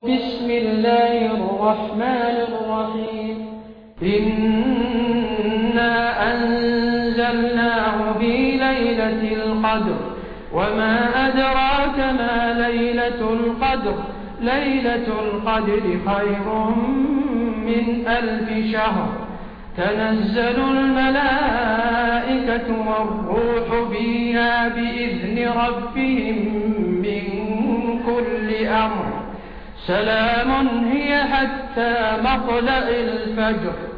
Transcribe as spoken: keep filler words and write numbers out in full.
بسم الله الرحمن الرحيم إنا أنزلناه في ليلة القدر وما أدراك ما ليلة القدر ليلة القدر خير من ألف شهر تنزل الملائكة والروح فيها بإذن ربهم من كل أمر سلام هي حتى مطلع الفجر